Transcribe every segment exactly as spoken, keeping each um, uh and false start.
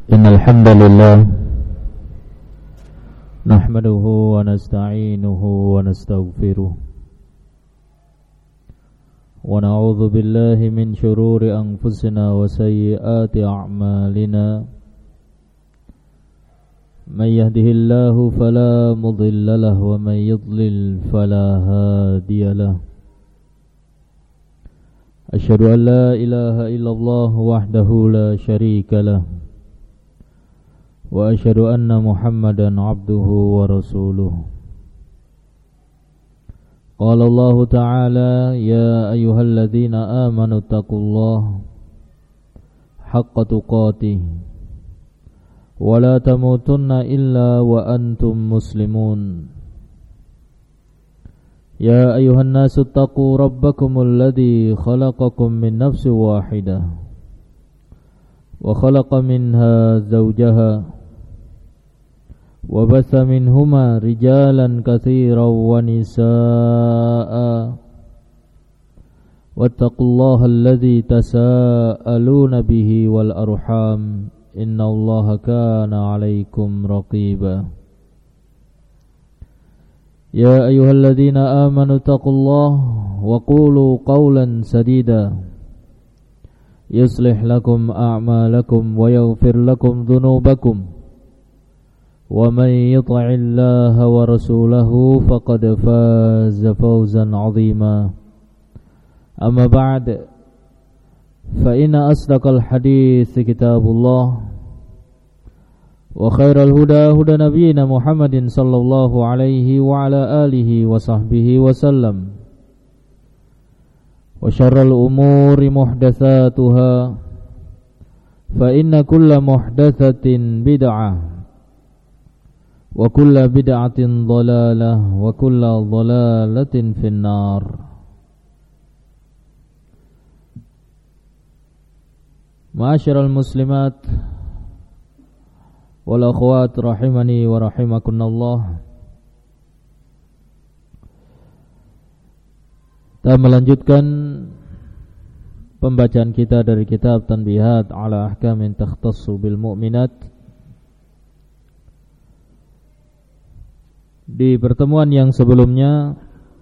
Innal hamdalillah nahmaduhu wa nasta'inuhu wa nastaghfiruh wa na'udzu billahi min shururi anfusina wa sayyiati a'malina. May yahdihillahu fala mudilla lahu wa may yudlil fala hadiya lahu. Asyhadu an la ilaha illallah wahdahu la syarika lahu wa asyhadu anna Muhammadan abduhu wa rasuluh. Qala Allah ta'ala ya ayyuhalladzina amanu taqullaha haqqa tuqatih wa la tamutunna illa wa antum muslimun. Ya ayyuhan nasu taqu rabbakumul ladzi khalaqakum min nafsin wahidah wa khalaqa minha zawjaha wa batha minhuma rijalan katsiran wa nisaa'a wattaqullaha alladzi tasaaluna bihi wal arham innallaha kana 'alaikum raqiba. Ya ayyuhalladzina amanu taqullaha wa qulu qawlan sadida yuslih lakum a'malakum wa yaghfir lakum dhunubakum wa man yuti'illaha wa rasulahu faqad faza fawzan 'azima. Amma ba'd, fa inna asdaqal hadits kitabullah wa khairal huda huda nabiyyina Muhammadin sallallahu alaihi wa ala alihi wa sahbihi wa sallam. Wa syarrul umuri muhdatsatuha fa inna kulla muhdatsatin bid'ah wa kulla bid'atin dhalalah wa kulla dhalalatin finnar. Ma'asyiral muslimat wal akhwat rahimani wa rahimakumullah. Kita melanjutkan pembacaan kita dari kitab Tanbihat ala Ahkamin Takhtassu bil Mu'minat. Di pertemuan yang sebelumnya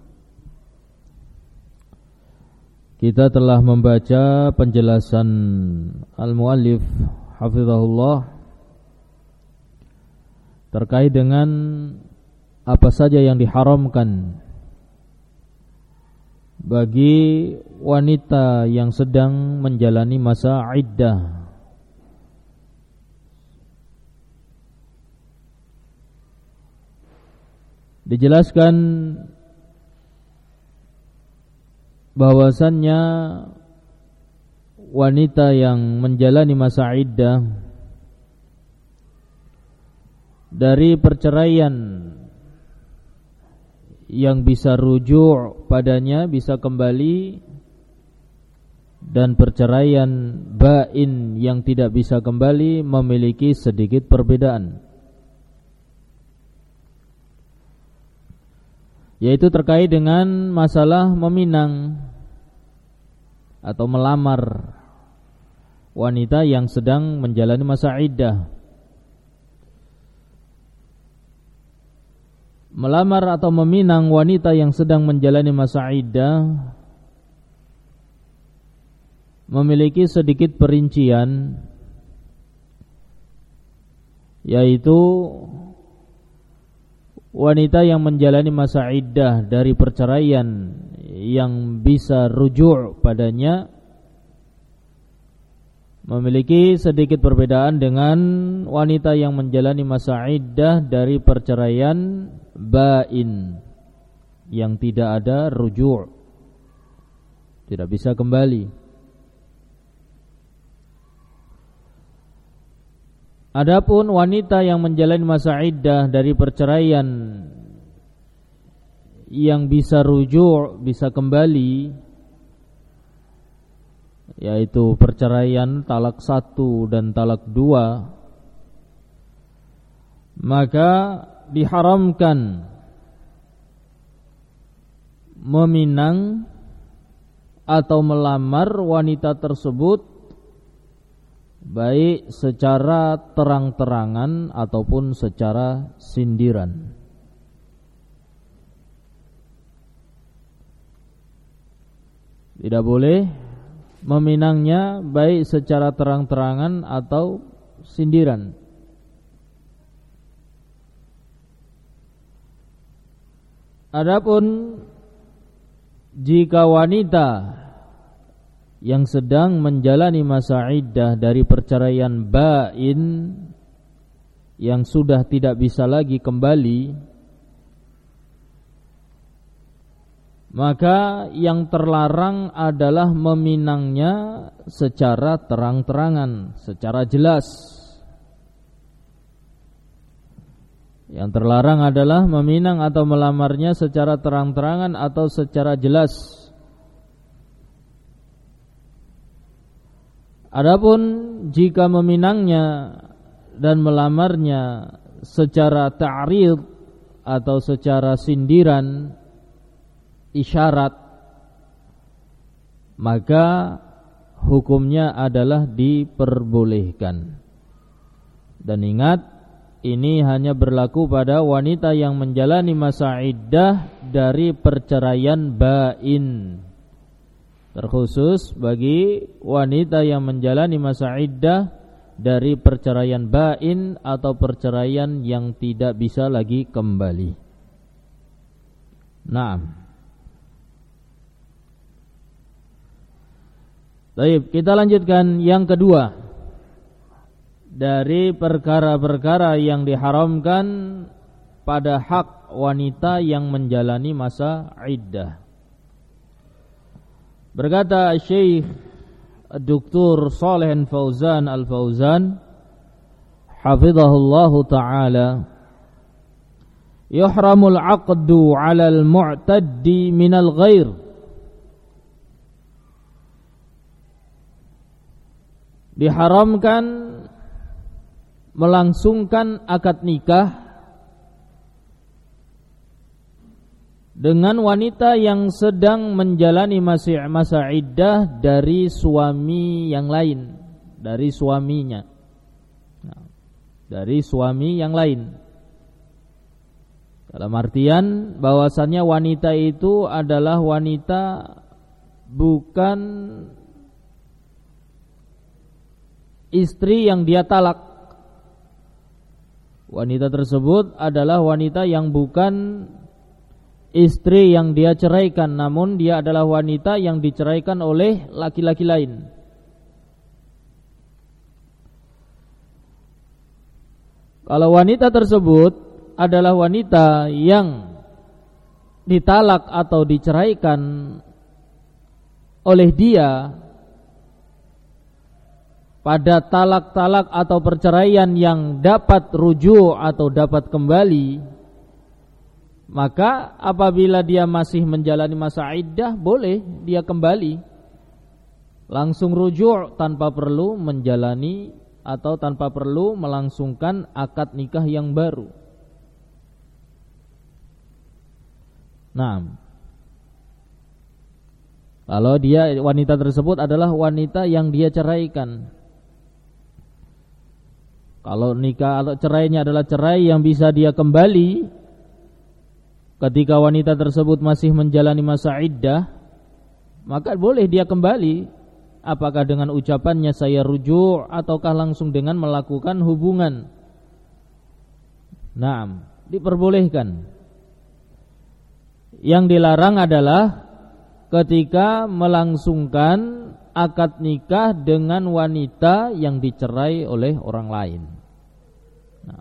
kita telah membaca penjelasan al-muallif hafizahullah terkait dengan apa saja yang diharamkan bagi wanita yang sedang menjalani masa iddah. Dijelaskan bahwasannya wanita yang menjalani masa iddah dari perceraian yang bisa rujuk padanya, bisa kembali, dan perceraian bain yang tidak bisa kembali memiliki sedikit perbedaan, yaitu terkait dengan masalah meminang atau melamar wanita yang sedang menjalani masa iddah. Melamar atau meminang wanita yang sedang menjalani masa iddah memiliki sedikit perincian, yaitu wanita yang menjalani masa iddah dari perceraian yang bisa rujuk padanya memiliki sedikit perbedaan dengan wanita yang menjalani masa iddah dari perceraian bain yang tidak ada rujuk, tidak bisa kembali. Adapun wanita yang menjalani masa iddah dari perceraian yang bisa rujuk, bisa kembali, yaitu perceraian talak satu dan talak dua, maka diharamkan meminang atau melamar wanita tersebut baik secara terang-terangan ataupun secara sindiran. Tidak boleh meminangnya baik secara terang-terangan atau sindiran. Adapun jika wanita yang sedang menjalani masa iddah dari perceraian bain yang sudah tidak bisa lagi kembali, maka yang terlarang adalah meminangnya secara terang-terangan, secara jelas. Yang terlarang adalah meminang atau melamarnya secara terang-terangan atau secara jelas. Adapun jika meminangnya dan melamarnya secara ta'rid atau secara sindiran, isyarat, maka hukumnya adalah diperbolehkan. Dan ingat, ini hanya berlaku pada wanita yang menjalani masa iddah dari perceraian bain. Terkhusus bagi wanita yang menjalani masa iddah dari perceraian bain atau perceraian yang tidak bisa lagi kembali. Naam. Baik, kita lanjutkan yang kedua dari perkara-perkara yang diharamkan pada hak wanita yang menjalani masa iddah. Berkata Syekh Doktor Shalih Fauzan Al-Fauzan hafizahullahu ta'ala, yuhramul 'aqdu 'alal mu'taddi minal ghair. Diharamkan melangsungkan akad nikah dengan wanita yang sedang menjalani masa, masa iddah dari suami yang lain, dari suaminya, nah, dari suami yang lain. Dalam artian bahwasannya wanita itu adalah wanita bukan istri yang dia talak. Wanita tersebut adalah wanita yang bukan istri yang dia ceraikan, namun dia adalah wanita yang diceraikan oleh laki-laki lain. Kalau wanita tersebut adalah wanita yang ditalak atau diceraikan oleh dia pada talak-talak atau perceraian yang dapat rujuk atau dapat kembali, maka apabila dia masih menjalani masa iddah, boleh dia kembali langsung rujuk tanpa perlu menjalani atau tanpa perlu melangsungkan akad nikah yang baru. Nah, kalau dia wanita tersebut adalah wanita yang dia ceraikan. Kalau nikah atau cerainya adalah cerai yang bisa dia kembali ketika wanita tersebut masih menjalani masa iddah, maka boleh dia kembali. Apakah dengan ucapannya saya rujuk ataukah langsung dengan melakukan hubungan. Naam, diperbolehkan. Yang dilarang adalah ketika melangsungkan akad nikah dengan wanita yang dicerai oleh orang lain. Nah,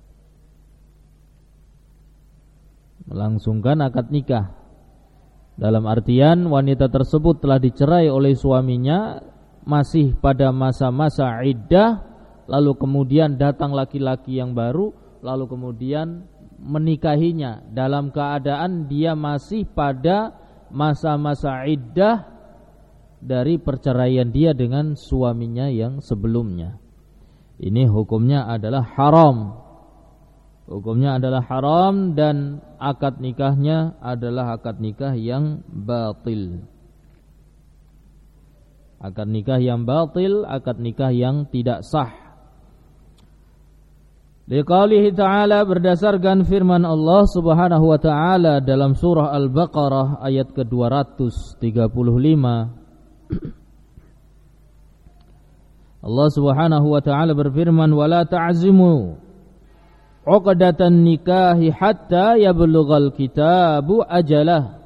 melangsungkan akad nikah dalam artian wanita tersebut telah dicerai oleh suaminya, masih pada masa-masa iddah, lalu kemudian datang laki-laki yang baru, lalu kemudian menikahinya dalam keadaan dia masih pada masa-masa iddah dari perceraian dia dengan suaminya yang sebelumnya. Ini hukumnya adalah haram. Hukumnya adalah haram dan akad nikahnya adalah akad nikah yang batil. Akad nikah yang batil, akad nikah yang tidak sah. Liqaulihi ta'ala, berdasarkan firman Allah Subhanahu wa ta'ala dalam surah Al-Baqarah ayat ke dua ratus tiga puluh lima. Allah Subhanahu wa ta'ala berfirman, "Wala ta'zimu 'uqdatan nikahi hatta yablughal kitabu ajalah."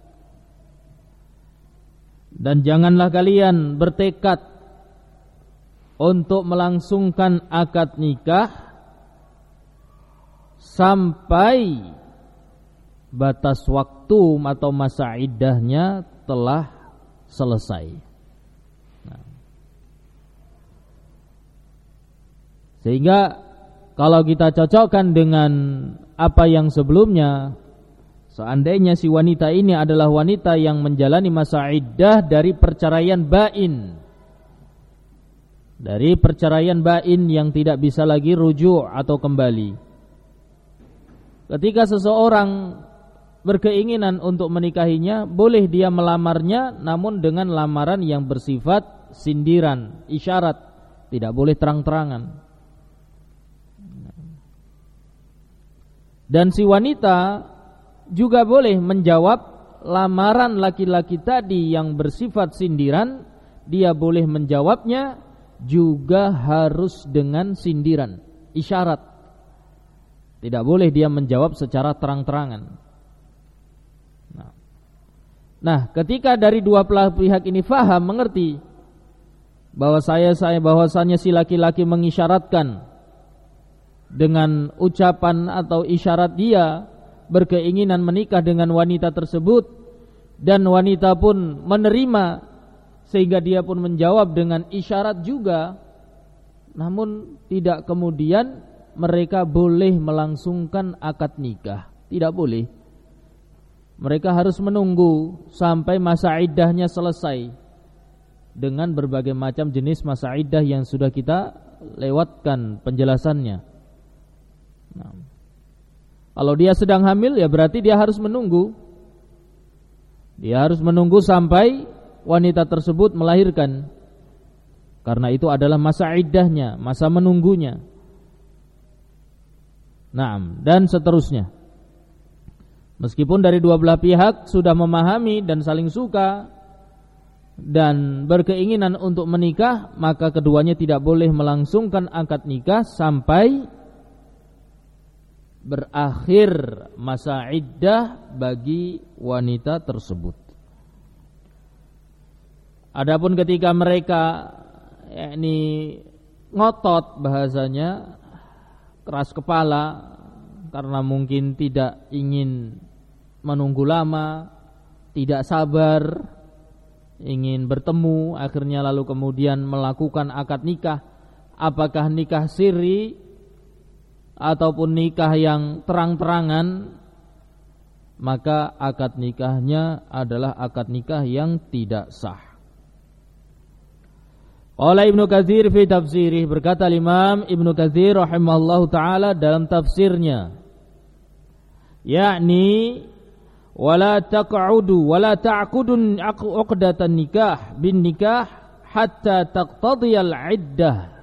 Dan janganlah kalian bertekad untuk melangsungkan akad nikah sampai batas waktu atau masa iddahnya telah selesai. Nah. Sehingga kalau kita cocokkan dengan apa yang sebelumnya, seandainya si wanita ini adalah wanita yang menjalani masa iddah dari perceraian bain, dari perceraian bain yang tidak bisa lagi rujuk atau kembali. Ketika seseorang berkeinginan untuk menikahinya, boleh dia melamarnya, namun dengan lamaran yang bersifat sindiran, isyarat, tidak boleh terang-terangan. Dan si wanita juga boleh menjawab lamaran laki-laki tadi yang bersifat sindiran. Dia boleh menjawabnya juga harus dengan sindiran, isyarat. Tidak boleh dia menjawab secara terang-terangan. Nah, nah ketika dari dua belah pihak ini faham, mengerti bahwa saya saya bahwasannya si laki-laki mengisyaratkan dengan ucapan atau isyarat dia berkeinginan menikah dengan wanita tersebut, dan wanita pun menerima sehingga dia pun menjawab dengan isyarat juga, namun tidak kemudian mereka boleh melangsungkan akad nikah. Tidak boleh. Mereka harus menunggu sampai masa iddahnya selesai dengan berbagai macam jenis masa iddah yang sudah kita lewatkan penjelasannya. Nah, kalau dia sedang hamil, ya berarti dia harus menunggu. Dia harus menunggu sampai wanita tersebut melahirkan, karena itu adalah masa iddahnya, masa menunggunya. Nah, dan seterusnya. Meskipun dari dua belah pihak sudah memahami dan saling suka dan berkeinginan untuk menikah, maka keduanya tidak boleh melangsungkan akad nikah sampai berakhir masa iddah bagi wanita tersebut. Adapun ketika mereka yakni ngotot, bahasanya keras kepala karena mungkin tidak ingin menunggu lama, tidak sabar, ingin bertemu, akhirnya lalu kemudian melakukan akad nikah, apakah nikah sirri ataupun nikah yang terang-terangan, maka akad nikahnya adalah akad nikah yang tidak sah. Qala Ibnu Katsir fi tafsirih, berkata Imam Ibnu Katsir rahimahullahu taala dalam tafsirnya, yakni wala taq'udu wala ta'qudun 'uqdatan nikah bin nikah hatta taqtadiyal iddah.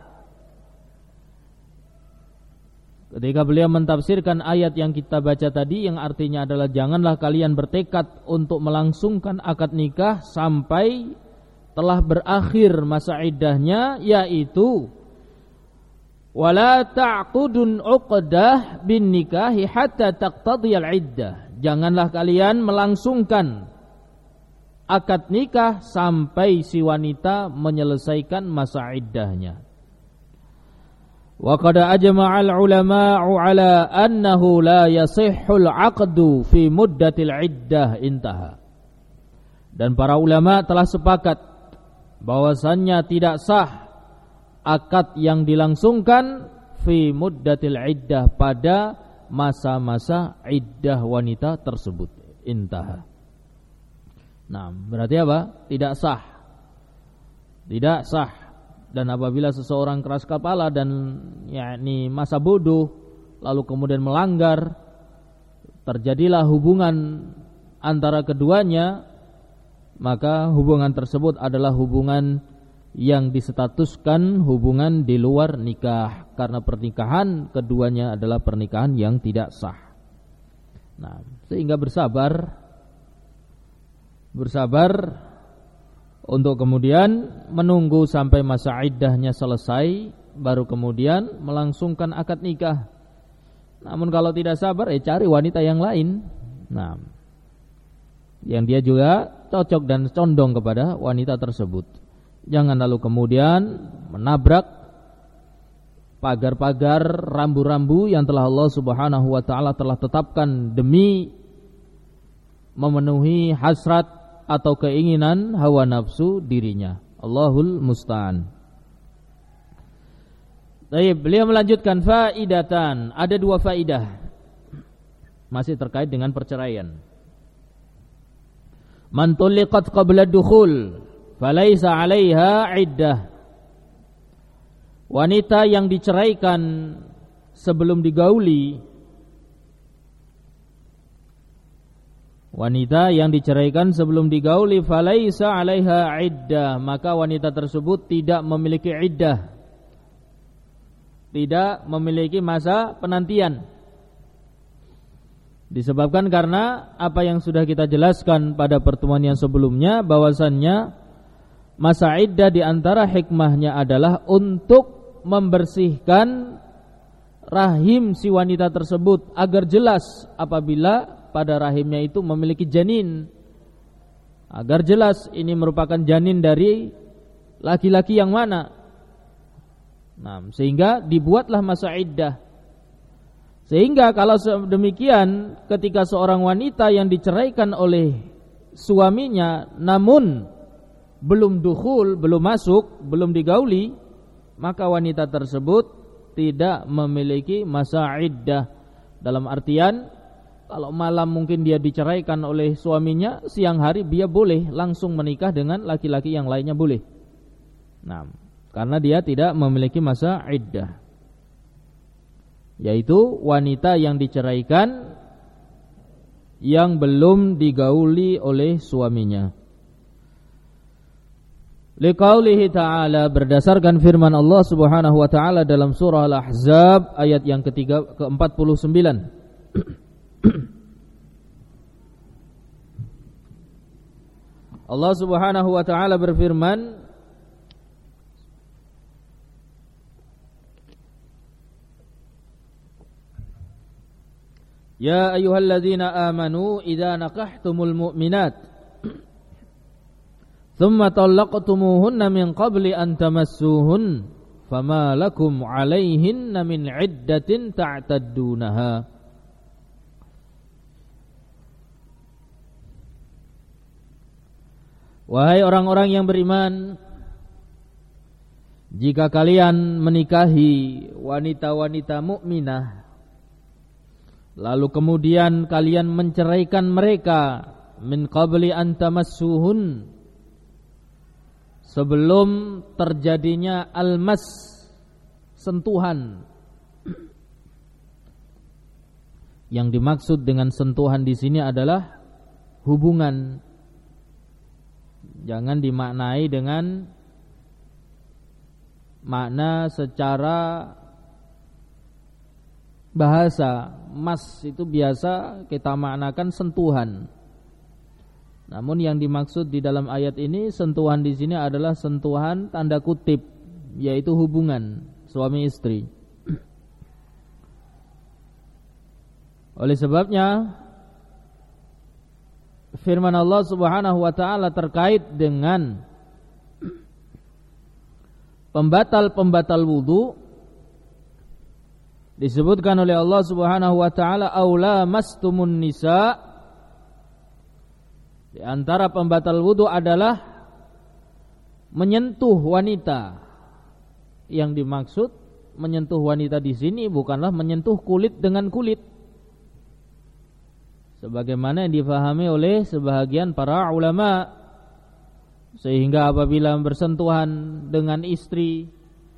Ketika beliau mentafsirkan ayat yang kita baca tadi, yang artinya adalah janganlah kalian bertekad untuk melangsungkan akad nikah sampai telah berakhir masa iddahnya, yaitu wala ta'qudun 'uqdah bin nikahi hatta taqtadiyal iddah. Janganlah kalian melangsungkan akad nikah sampai si wanita menyelesaikan masa iddahnya. Wa qad ajma'al ulama'u 'ala annahu la yasihhul 'aqdu fi muddatil iddah intaha. Dan para ulama telah sepakat bahwasannya tidak sah akad yang dilangsungkan fi muddatil iddah, pada masa-masa iddah wanita tersebut. Intaha. Nah, berarti apa? Tidak sah. Tidak sah. Dan apabila seseorang keras kepala dan yakni masa bodoh, lalu kemudian melanggar, terjadilah hubungan antara keduanya, maka hubungan tersebut adalah hubungan yang disetatuskan hubungan di luar nikah, karena pernikahan keduanya adalah pernikahan yang tidak sah. Nah, sehingga bersabar bersabar untuk kemudian menunggu sampai masa iddahnya selesai, baru kemudian melangsungkan akad nikah. Namun kalau tidak sabar, ya cari wanita yang lain. Nah, yang dia juga cocok dan condong kepada wanita tersebut. Jangan lalu kemudian menabrak pagar-pagar rambu-rambu yang telah Allah Subhanahu wa taala telah tetapkan demi memenuhi hasrat atau keinginan hawa nafsu dirinya. Allahul musta'an. Baik, beliau melanjutkan faidatan, ada dua faidah masih terkait dengan perceraian. Man tulliqat qabla dukhul falaisa 'alaiha 'iddah. Wanita yang diceraikan sebelum digauli, wanita yang diceraikan sebelum digauli falaisa 'alaiha 'iddah, maka wanita tersebut tidak memiliki iddah, tidak memiliki masa penantian. Disebabkan karena apa yang sudah kita jelaskan pada pertemuan yang sebelumnya, bahwasannya masa iddah di antara hikmahnya adalah untuk membersihkan rahim si wanita tersebut agar jelas apabila pada rahimnya itu memiliki janin, agar jelas ini merupakan janin dari laki-laki yang mana. Nah, sehingga dibuatlah masa iddah. Sehingga kalau demikian, ketika seorang wanita yang diceraikan oleh suaminya namun belum dukhul, belum masuk, belum digauli, maka wanita tersebut tidak memiliki masa iddah. Dalam artian, kalau malam mungkin dia diceraikan oleh suaminya, siang hari dia boleh langsung menikah dengan laki-laki yang lainnya, boleh. Nah, karena dia tidak memiliki masa iddah, yaitu wanita yang diceraikan yang belum digauli oleh suaminya. Liqaulihi ta'ala, berdasarkan firman Allah Subhanahu wa taala dalam surah Al-Ahzab ayat yang ketiga ke empat puluh sembilan. Allah Subhanahu wa taala berfirman, Ya ayyuhalladzina amanu idza nakahtumul mu'minat thumma talaqtumuhunna min qabli an tamassuhun fama lakum 'alaihinna min 'iddatin ta'taddunaha. Wahai orang-orang yang beriman, jika kalian menikahi wanita-wanita mukminah lalu kemudian kalian menceraikan mereka min qabli an tamassuhun, sebelum terjadinya almas, sentuhan. Yang dimaksud dengan sentuhan di sini adalah hubungan. Jangan dimaknai dengan makna secara bahasa. Mas itu biasa kita maknakan sentuhan. Namun yang dimaksud di dalam ayat ini, sentuhan di sini adalah sentuhan tanda kutip, yaitu hubungan suami istri. Oleh sebabnya firman Allah Subhanahu wa taala terkait dengan pembatal-pembatal wudu disebutkan oleh Allah Subhanahu wa taala, aula mastumun nisa. Di antara pembatal wudu adalah menyentuh wanita. Yang dimaksud menyentuh wanita di sini bukanlah menyentuh kulit dengan kulit, sebagaimana yang difahami oleh sebahagian para ulama, sehingga apabila bersentuhan dengan istri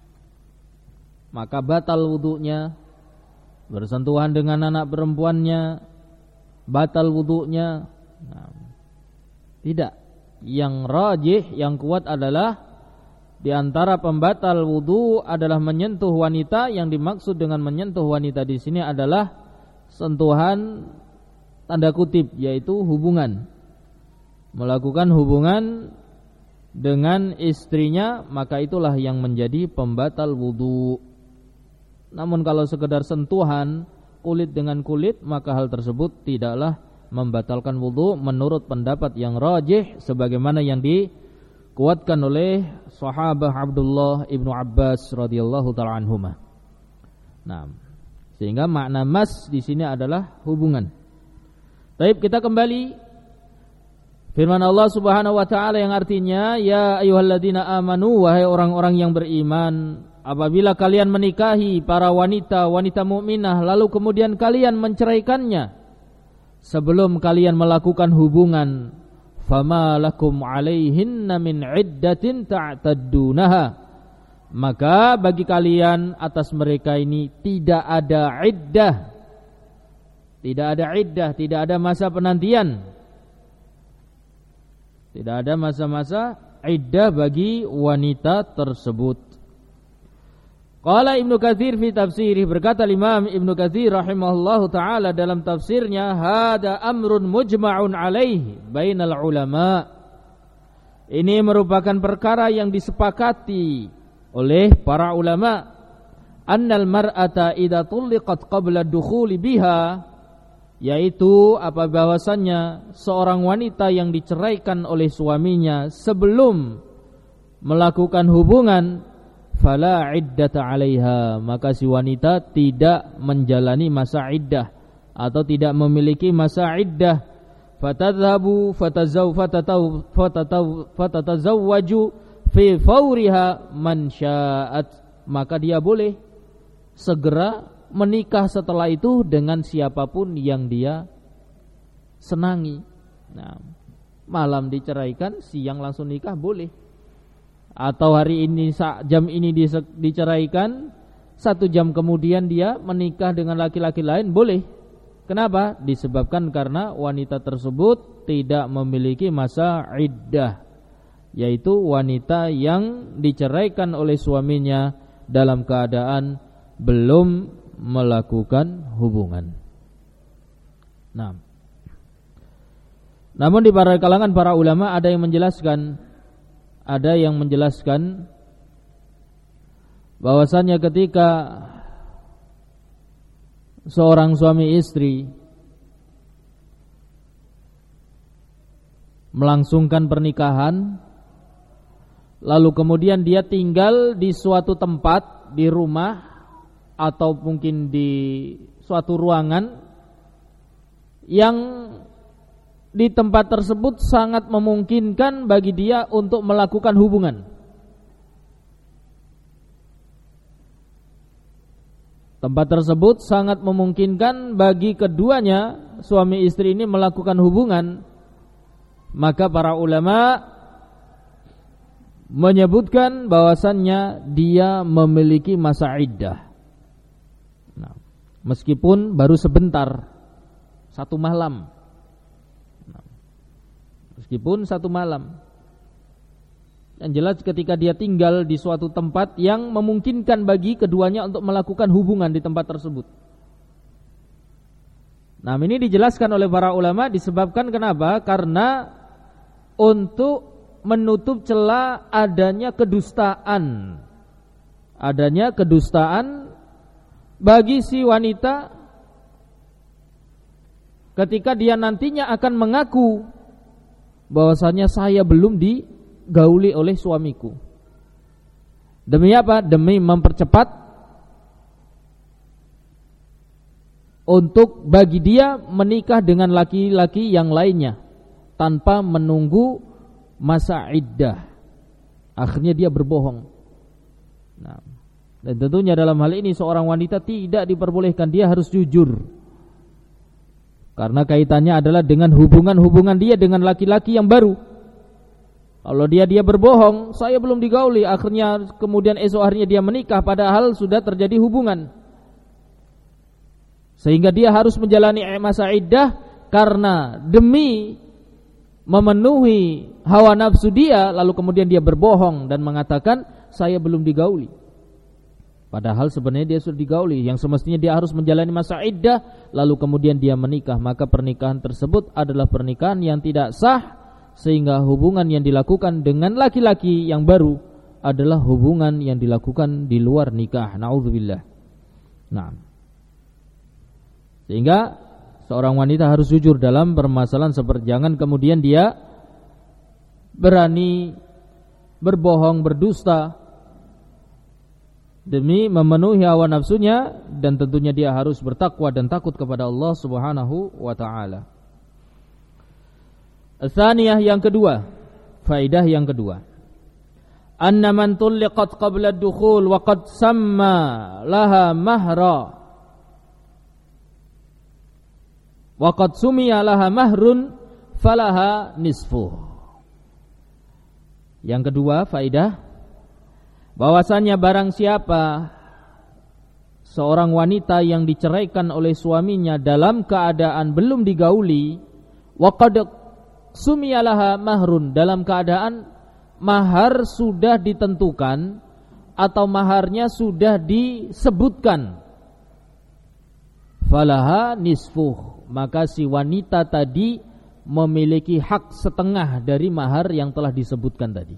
maka batal wudunya. Bersentuhan dengan anak perempuannya batal wudunya. Nah, tidak. yang rajih, yang kuat adalah di antara pembatal wudu adalah menyentuh wanita. Yang dimaksud dengan menyentuh wanita di sini adalah sentuhan tanda kutip, yaitu hubungan. Melakukan hubungan dengan istrinya, maka itulah yang menjadi pembatal wudu. Namun kalau sekedar sentuhan kulit dengan kulit, maka hal tersebut tidaklah membatalkan wudu menurut pendapat yang rajih sebagaimana yang dikuatkan oleh sahabat Abdullah ibnu Abbas radhiyallahu taala anhuma. Nah, sehingga makna mas di sini adalah hubungan. Baik, kita kembali firman Allah Subhanahu wa taala yang artinya ya ayyuhalladzina amanu, wahai orang-orang yang beriman, apabila kalian menikahi para wanita wanita mukminah lalu kemudian kalian menceraikannya sebelum kalian melakukan hubungan, fama lakum alaihinna min iddatin ta'taddunaha, maka bagi kalian atas mereka ini tidak ada iddah, tidak ada iddah, tidak ada masa penantian, tidak ada masa-masa iddah bagi wanita tersebut. Qala Ibnu Katsir fi tafsirih, berkata Imam Ibnu Katsir rahimahullahu taala dalam tafsirnya, hada amrun mujma'un alaihi bainal ulama. Ini merupakan perkara yang disepakati oleh para ulama, annal mar'ata idza tulliqat qabla dukhuli biha, yaitu apa bahwasannya seorang wanita yang diceraikan oleh suaminya sebelum melakukan hubungan, fala iddata 'alaiha, maka si wanita tidak menjalani masa iddah atau tidak memiliki masa iddah. Fatadhabu fatazaw fatataw fatataw fatatazawwaju fi fawriha man sya'at, maka dia boleh segera menikah setelah itu dengan siapapun yang dia senangi. Nah, malam diceraikan, siang langsung nikah boleh. Atau hari ini jam ini diceraikan, satu jam kemudian dia menikah dengan laki-laki lain, boleh. Kenapa? Disebabkan karena wanita tersebut tidak memiliki masa iddah, yaitu wanita yang diceraikan oleh suaminya dalam keadaan belum melakukan hubungan. Nah, namun di para kalangan para ulama ada yang menjelaskan Ada yang menjelaskan bahwasannya ketika seorang suami istri melangsungkan pernikahan, lalu kemudian dia tinggal di suatu tempat, di rumah atau mungkin di suatu ruangan yang di tempat tersebut sangat memungkinkan bagi dia untuk melakukan hubungan. Tempat tersebut sangat memungkinkan bagi keduanya, suami istri ini, melakukan hubungan. Maka para ulama menyebutkan bahwasannya dia memiliki masa iddah. Nah, meskipun baru sebentar, satu malam. Meskipun satu malam. Yang jelas ketika dia tinggal di suatu tempat yang memungkinkan bagi keduanya untuk melakukan hubungan di tempat tersebut. Nah, ini dijelaskan oleh para ulama disebabkan kenapa? Karena untuk menutup celah adanya kedustaan. Adanya kedustaan bagi si wanita ketika dia nantinya akan mengaku bahwasanya saya belum digauli oleh suamiku. Demi apa? Demi mempercepat untuk bagi dia menikah dengan laki-laki yang lainnya tanpa menunggu masa iddah. Akhirnya dia berbohong. Nah, dan tentunya dalam hal ini seorang wanita tidak diperbolehkan, dia harus jujur. Karena kaitannya adalah dengan hubungan-hubungan dia dengan laki-laki yang baru. Kalau dia dia berbohong, saya belum digauli, akhirnya kemudian esok harinya dia menikah padahal sudah terjadi hubungan. Sehingga dia harus menjalani masa iddah karena demi memenuhi hawa nafsu dia, lalu kemudian dia berbohong dan mengatakan saya belum digauli. Padahal sebenarnya dia sudah digauli, yang semestinya dia harus menjalani masa iddah, lalu kemudian dia menikah, maka pernikahan tersebut adalah pernikahan yang tidak sah, sehingga hubungan yang dilakukan dengan laki-laki yang baru adalah hubungan yang dilakukan di luar nikah. Na'udzubillah. Nah, sehingga seorang wanita harus jujur dalam permasalahan seperti, jangan kemudian dia berani berbohong, berdusta demi memenuhi hawa nafsunya, dan tentunya dia harus bertakwa dan takut kepada Allah Subhanahu wa taala. Tsaniyah, yang kedua, faidah yang kedua. Anna man tulliqat qabla ad-dukhul wa qad samma laha mahra wa qad sumiya laha mahrun falaha nisfuh. Yang kedua faidah, bahwasannya barang siapa seorang wanita yang diceraikan oleh suaminya dalam keadaan belum digauli, wa qad sumiya laha mahrun, dalam keadaan mahar sudah ditentukan atau maharnya sudah disebutkan, falaha nisfuh, maka si wanita tadi memiliki hak setengah dari mahar yang telah disebutkan tadi,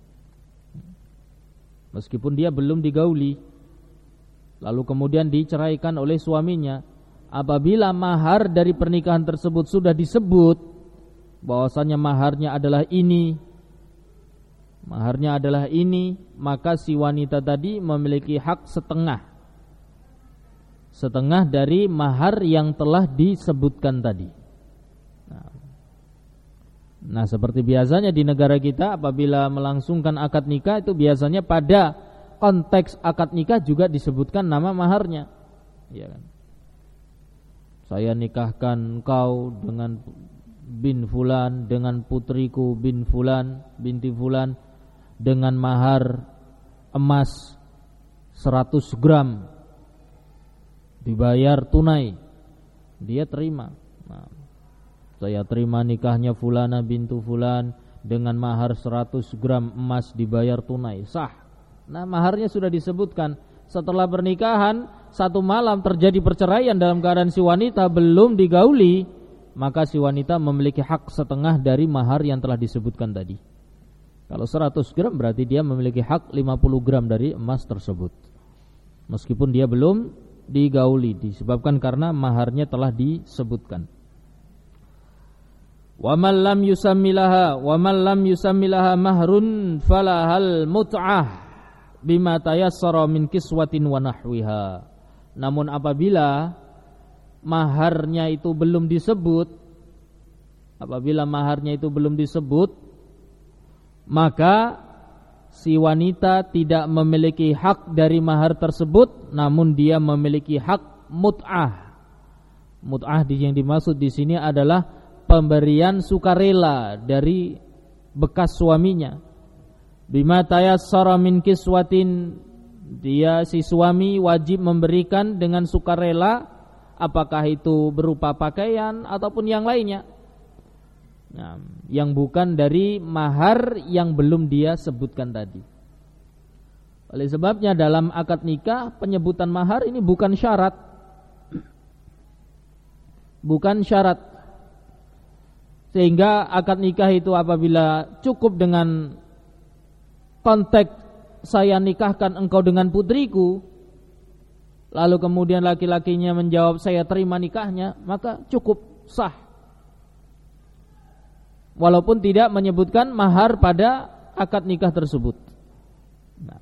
meskipun dia belum digauli lalu kemudian diceraikan oleh suaminya. Apabila mahar dari pernikahan tersebut sudah disebut bahwasanya maharnya adalah ini, maharnya adalah ini, maka si wanita tadi memiliki hak setengah setengah dari mahar yang telah disebutkan tadi. Nah, nah seperti biasanya di negara kita apabila melangsungkan akad nikah, itu biasanya pada konteks akad nikah juga disebutkan nama maharnya, ya kan? Saya nikahkan engkau dengan bin fulan, dengan putriku bin fulan, binti fulan, dengan mahar emas seratus gram, dibayar tunai, dia terima. Nah, saya terima nikahnya fulana bintu fulan dengan mahar seratus gram emas dibayar tunai, sah. Nah, maharnya sudah disebutkan. Setelah pernikahan satu malam terjadi perceraian dalam keadaan si wanita belum digauli, maka si wanita memiliki hak setengah dari mahar yang telah disebutkan tadi. Kalau seratus gram berarti dia memiliki hak lima puluh gram dari emas tersebut, meskipun dia belum digauli, disebabkan karena maharnya telah disebutkan. Wa man lam yusammilaha wa man lam yusammilaha mahrun falahal mut'ah bima tayassara min kiswatin wa nahwiha. Namun apabila maharnya itu belum disebut, apabila maharnya itu belum disebut, maka si wanita tidak memiliki hak dari mahar tersebut, namun dia memiliki hak mut'ah. Mut'ah yang dimaksud di sini adalah pemberian sukarela dari bekas suaminya. Bima tayassara min kiswatin, dia si suami wajib memberikan dengan sukarela, apakah itu berupa pakaian ataupun yang lainnya, nah, yang bukan dari mahar yang belum dia sebutkan tadi. Oleh sebabnya dalam akad nikah penyebutan mahar ini bukan syarat, bukan syarat. Sehingga akad nikah itu apabila cukup dengan konteks saya nikahkan engkau dengan putriku, lalu kemudian laki-lakinya menjawab saya terima nikahnya, maka cukup sah, walaupun tidak menyebutkan mahar pada akad nikah tersebut. Nah,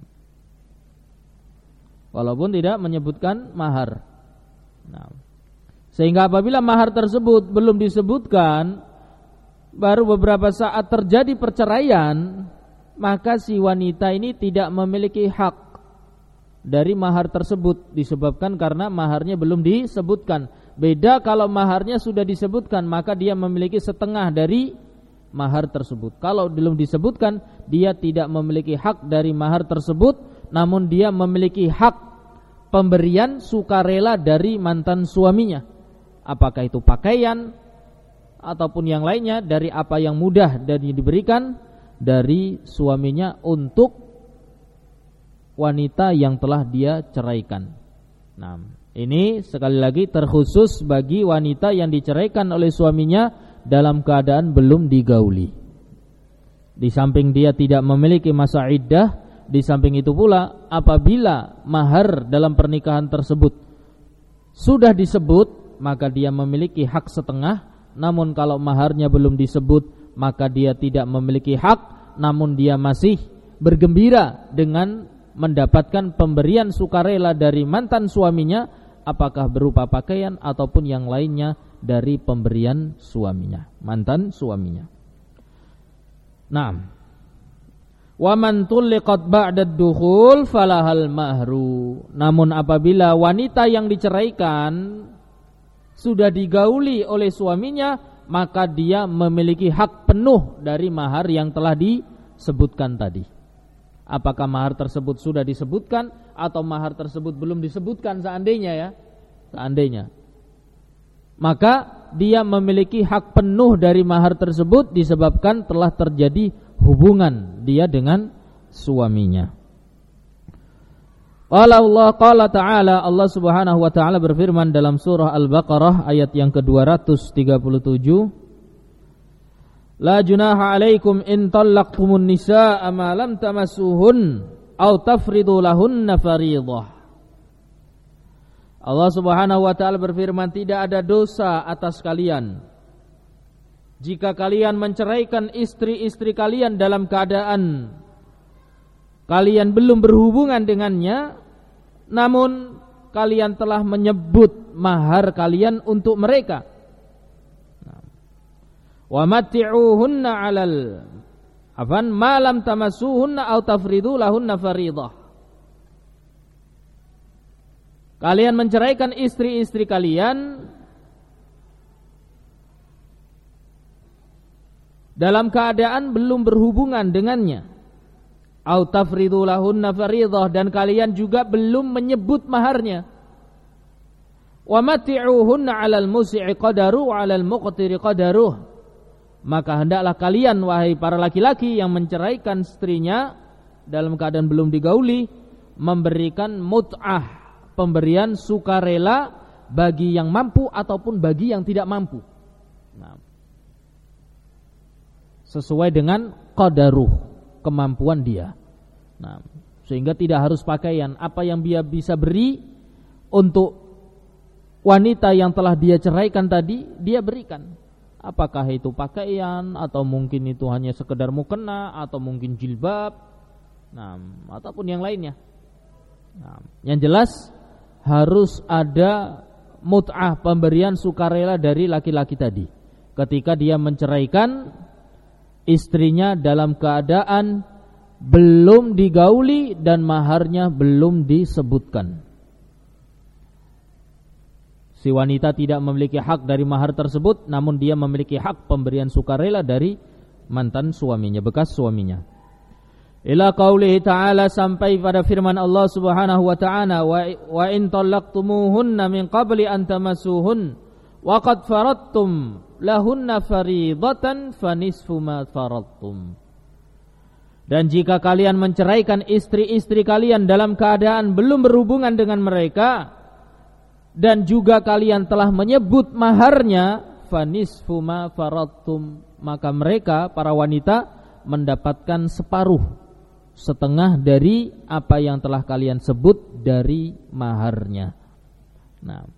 walaupun tidak menyebutkan mahar. Nah, sehingga apabila mahar tersebut belum disebutkan, baru beberapa saat terjadi perceraian, maka si wanita ini tidak memiliki hak dari mahar tersebut, disebabkan karena maharnya belum disebutkan. Beda kalau maharnya sudah disebutkan, maka dia memiliki setengah dari mahar tersebut. Kalau belum disebutkan, dia tidak memiliki hak dari mahar tersebut, namun dia memiliki hak pemberian sukarela dari mantan suaminya. Apakah itu pakaian, ataupun yang lainnya dari apa yang mudah dan diberikan dari suaminya untuk wanita yang telah dia ceraikan. Nah, ini sekali lagi terkhusus bagi wanita yang diceraikan oleh suaminya dalam keadaan belum digauli. Di samping dia tidak memiliki masa iddah, di samping itu pula apabila mahar dalam pernikahan tersebut sudah disebut, maka dia memiliki hak setengah. Namun kalau maharnya belum disebut, maka dia tidak memiliki hak, namun dia masih bergembira dengan mendapatkan pemberian sukarela dari mantan suaminya, apakah berupa pakaian ataupun yang lainnya dari pemberian suaminya, mantan suaminya. Nah, wa man tulliqat ba'da ad-dukhul falahal mahru. Namun apabila wanita yang diceraikan sudah digauli oleh suaminya, maka dia memiliki hak penuh dari mahar yang telah disebutkan tadi. Apakah mahar tersebut sudah disebutkan atau mahar tersebut belum disebutkan seandainya ya, seandainya, maka dia memiliki hak penuh dari mahar tersebut disebabkan telah terjadi hubungan dia dengan suaminya. Qala Allah qala ta'ala, Allah Subhanahu wa taala berfirman dalam surah Al-Baqarah ayat yang ke-dua ratus tiga puluh tujuh, La junaha 'alaikum in talaqtumun nisaa ma lam tamassuhun aw tafridu lahunna fariidhah. Allah Subhanahu wa taala berfirman, tidak ada dosa atas kalian jika kalian menceraikan istri-istri kalian dalam keadaan kalian belum berhubungan dengannya, namun kalian telah menyebut mahar kalian untuk mereka. Wa matti'uhunna 'alal afan ma lam tamassuhunna aw tafridu lahunna fariidah. Kalian menceraikan istri-istri kalian dalam keadaan belum berhubungan dengannya. Au tafridu lahunna fariidah, dan kalian juga belum menyebut maharnya. Wa matti'uhunna 'alal musi'i qadaru wa 'alal muqtiri qadaruh. Maka hendaklah kalian wahai para laki-laki yang menceraikan istrinya dalam keadaan belum digauli, memberikan mut'ah, pemberian sukarela bagi yang mampu ataupun bagi yang tidak mampu. Nah, sesuai dengan qadaruh, kemampuan dia. Nah, sehingga tidak harus pakaian, apa yang dia bisa beri untuk wanita yang telah dia ceraikan tadi, dia berikan. Apakah itu pakaian atau mungkin itu hanya sekedar mukena atau mungkin jilbab, nah, ataupun yang lainnya. Nah, yang jelas harus ada mut'ah, pemberian sukarela dari laki-laki tadi ketika dia menceraikan istrinya dalam keadaan belum digauli dan maharnya belum disebutkan. Si wanita tidak memiliki hak dari mahar tersebut, namun dia memiliki hak pemberian sukarela dari mantan suaminya, bekas suaminya. Ila qaulihi ta'ala, sampai pada firman Allah Subhanahu wa ta'ala, wa in talaqtumuhunna min qabli an tamassuhun wa qad faradtum lahunna fariidatan fanisfu ma faradtum. Dan jika kalian menceraikan istri-istri kalian dalam keadaan belum berhubungan dengan mereka dan juga kalian telah menyebut maharnya, fanisfu ma faradtum, maka mereka para wanita mendapatkan separuh, setengah dari apa yang telah kalian sebut dari maharnya. Nah,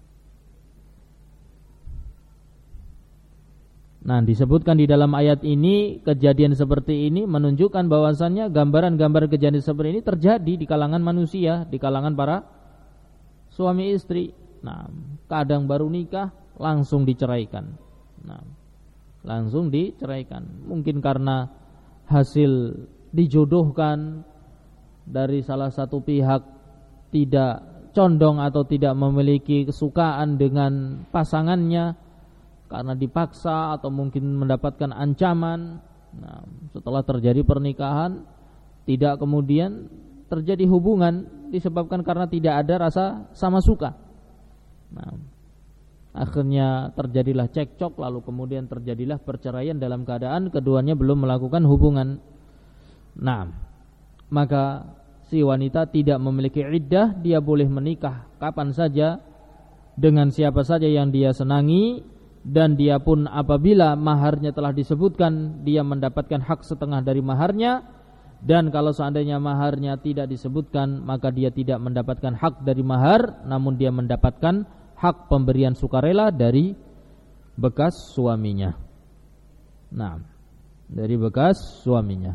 Nah disebutkan di dalam ayat ini kejadian seperti ini menunjukkan bahwasannya gambaran-gambar kejadian seperti ini terjadi di kalangan manusia, di kalangan para suami istri. Nah, kadang baru nikah langsung diceraikan. Nah, langsung diceraikan. Mungkin karena hasil dijodohkan dari salah satu pihak tidak condong atau tidak memiliki kesukaan dengan pasangannya, karena dipaksa atau mungkin mendapatkan ancaman. Nah, setelah terjadi pernikahan tidak kemudian terjadi hubungan disebabkan karena tidak ada rasa sama suka. Nah, Akhirnya terjadilah cekcok, lalu kemudian terjadilah perceraian dalam keadaan keduanya belum melakukan hubungan. Nah, maka si wanita tidak memiliki iddah, dia boleh menikah kapan saja dengan siapa saja yang dia senangi, dan dia pun apabila maharnya telah disebutkan, dia mendapatkan hak setengah dari maharnya, dan kalau seandainya maharnya tidak disebutkan, maka dia tidak mendapatkan hak dari mahar, namun dia mendapatkan hak pemberian sukarela dari bekas suaminya. Nah, dari bekas suaminya.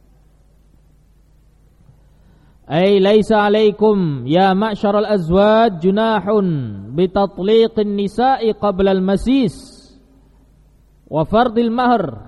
Ay laisa alaikum ya ma'syaral azwaj junahun bi tatliqin nisa'i qabla al-masis wa fardil mahr.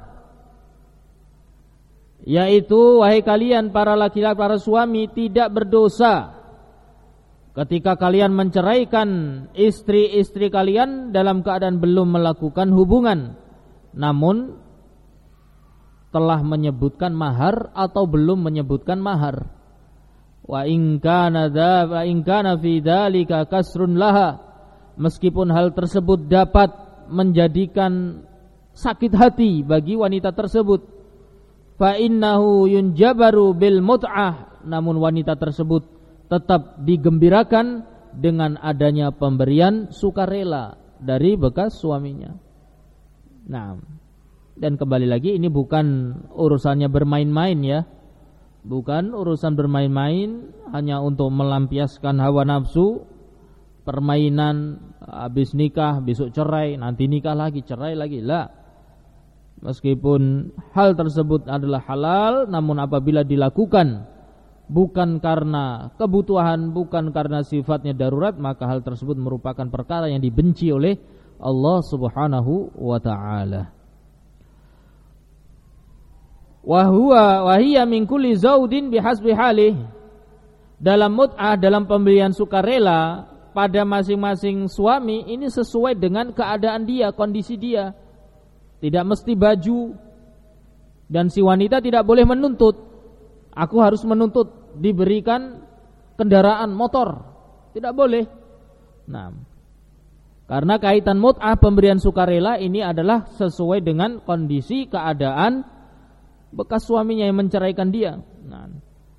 Yaitu wahai kalian para laki-laki, para suami, tidak berdosa ketika kalian menceraikan istri-istri kalian dalam keadaan belum melakukan hubungan, namun telah menyebutkan mahar atau belum menyebutkan mahar. Wa in kana dza wa in kana fi dzalika kasrun laha, meskipun hal tersebut dapat menjadikan sakit hati bagi wanita tersebut, fa innahu yunjabaru bil mut'ah, namun wanita tersebut tetap digembirakan dengan adanya pemberian sukarela dari bekas suaminya. Nah, dan kembali lagi ini bukan urusannya bermain-main ya. Bukan urusan bermain-main hanya untuk melampiaskan hawa nafsu, permainan habis nikah besok cerai, nanti nikah lagi cerai lagi. La. Meskipun hal tersebut adalah halal, namun apabila dilakukan bukan karena kebutuhan, bukan karena sifatnya darurat, maka hal tersebut merupakan perkara yang dibenci oleh Allah Subhanahu wa ta'ala. Wa huwa wa hiya min kulli zaudin bihasbi halih. Dalam mut'ah, dalam pemberian sukarela pada masing-masing suami, ini sesuai dengan keadaan dia, kondisi dia. Tidak mesti baju, dan si wanita tidak boleh menuntut, aku harus menuntut diberikan kendaraan motor. Tidak boleh. Nah, karena kaitan mut'ah, pemberian sukarela ini adalah sesuai dengan kondisi keadaan bekas suaminya yang menceraikan dia. Nah,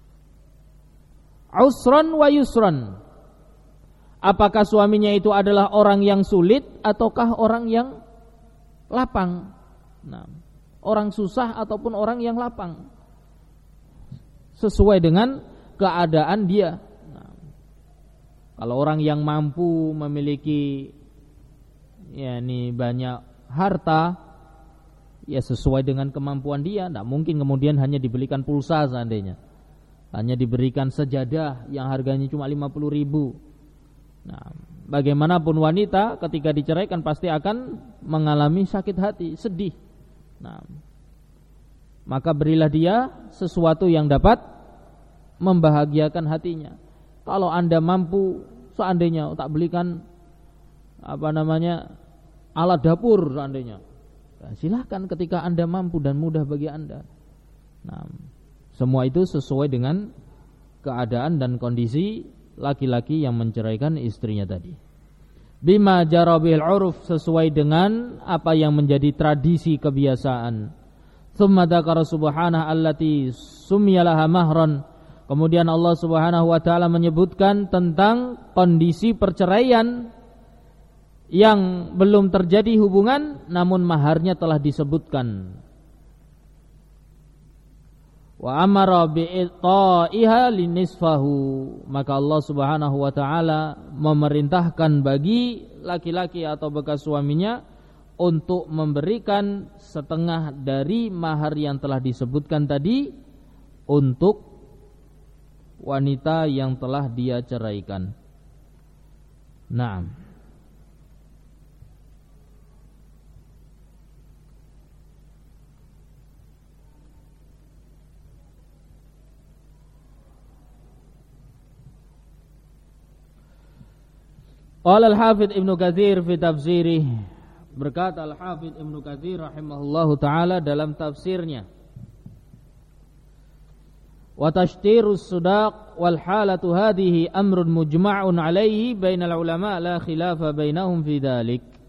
usran wa yusran. Apakah suaminya itu adalah orang yang sulit ataukah orang yang lapang? Nah, orang susah ataupun orang yang lapang, sesuai dengan keadaan dia. Nah, kalau orang yang mampu memiliki ya ini banyak harta, ya sesuai dengan kemampuan dia. Tidak mungkin kemudian hanya dibelikan pulsa seandainya, hanya diberikan sejadah yang harganya cuma lima puluh ribu. Nah, bagaimanapun wanita ketika diceraikan pasti akan mengalami sakit hati, sedih. Nah, maka berilah dia sesuatu yang dapat membahagiakan hatinya. Kalau Anda mampu, seandainya tak belikan apa namanya alat dapur seandainya, nah, silahkan ketika Anda mampu dan mudah bagi Anda. Nah, semua itu sesuai dengan keadaan dan kondisi laki-laki yang menceraikan istrinya tadi. Bima jarabil uruf, sesuai dengan apa yang menjadi tradisi kebiasaan. Tsumma dzakara subhanahu allati sumiyalaha mahran. Kemudian Allah Subhanahu wa taala menyebutkan tentang kondisi perceraian yang belum terjadi hubungan namun maharnya telah disebutkan. Wa amara bi'ta'iha linisfahu, maka Allah Subhanahu wa taala memerintahkan bagi laki-laki atau bekas suaminya untuk memberikan setengah dari mahar yang telah disebutkan tadi untuk wanita yang telah dia ceraikan. Naam. Qala al-Hafidz Ibnu Katsir fi tafsirih, berkata al-Hafidz Ibnu Katsir rahimahullahu taala dalam tafsirnya, wa tashtirus sudaq wal halatu hadhihi amrun mujma'un alaihi bainal ulama la khilafa bainahum fi dzalik.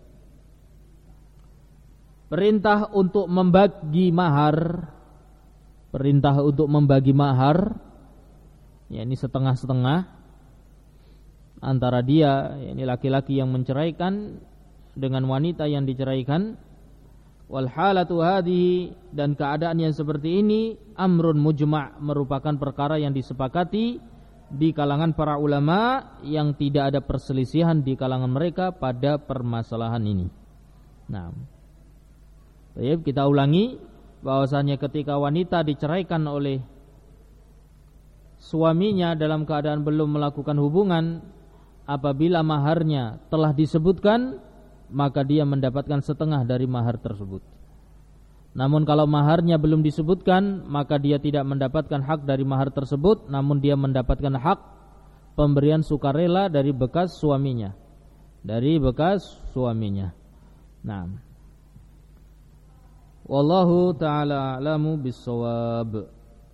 perintah untuk membagi mahar, perintah untuk membagi mahar, ya ini setengah-setengah antara dia, yakni laki-laki yang menceraikan dengan wanita yang diceraikan. Wal halatu hadhihi, dan keadaan yang seperti ini amrun mujma', merupakan perkara yang disepakati di kalangan para ulama, yang tidak ada perselisihan di kalangan mereka pada permasalahan ini. Nah, baik, kita ulangi bahwasanya ketika wanita diceraikan oleh suaminya dalam keadaan belum melakukan hubungan, apabila maharnya telah disebutkan, maka dia mendapatkan setengah dari mahar tersebut. Namun kalau maharnya belum disebutkan, maka dia tidak mendapatkan hak dari mahar tersebut, namun dia mendapatkan hak pemberian sukarela dari bekas suaminya, dari bekas suaminya. Nah, wallahu ta'ala a'lamu bis-shawab.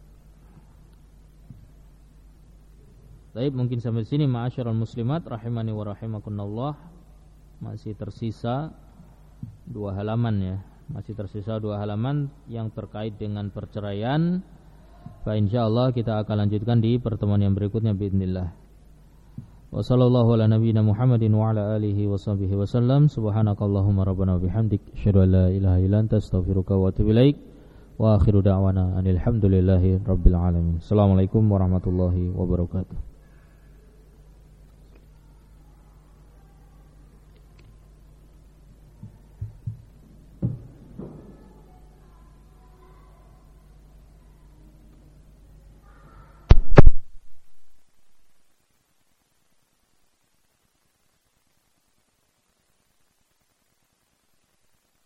Baik, mungkin sampai sini ma'asyiral muslimat rahimani wa rahimakumullah. Masih tersisa dua halaman ya. Masih tersisa dua halaman yang terkait dengan perceraian. Fa insyaallah kita akan lanjutkan di pertemuan yang berikutnya biidznillah. Wa sallallahu ala nabiyyina Muhammadin wa ala alihi wa sahbihi wasallam. Subhanakallahumma rabbana wa bihamdik, asyhadu an la ilaha illa anta, astaghfiruka wa atubu ilaik. Wa akhiru da'wana alhamdulillahi rabbil alamin. Assalamualaikum warahmatullahi wabarakatuh.